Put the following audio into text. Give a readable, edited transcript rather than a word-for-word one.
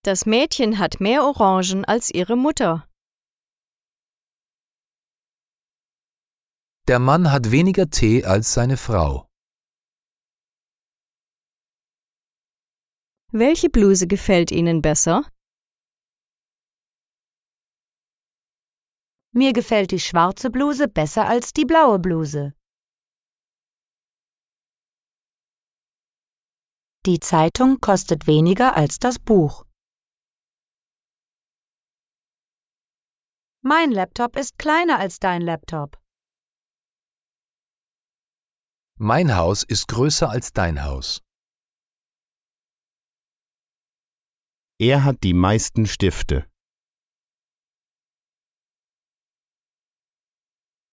Das Mädchen hat mehr Orangen als ihre Mutter. Der Mann hat weniger Tee als seine Frau. Welche Bluse gefällt Ihnen besser? Mir gefällt die schwarze Bluse besser als die blaue Bluse. Die Zeitung kostet weniger als das Buch. Mein Laptop ist kleiner als dein Laptop. Mein Haus ist größer als dein Haus. Er hat die meisten Stifte.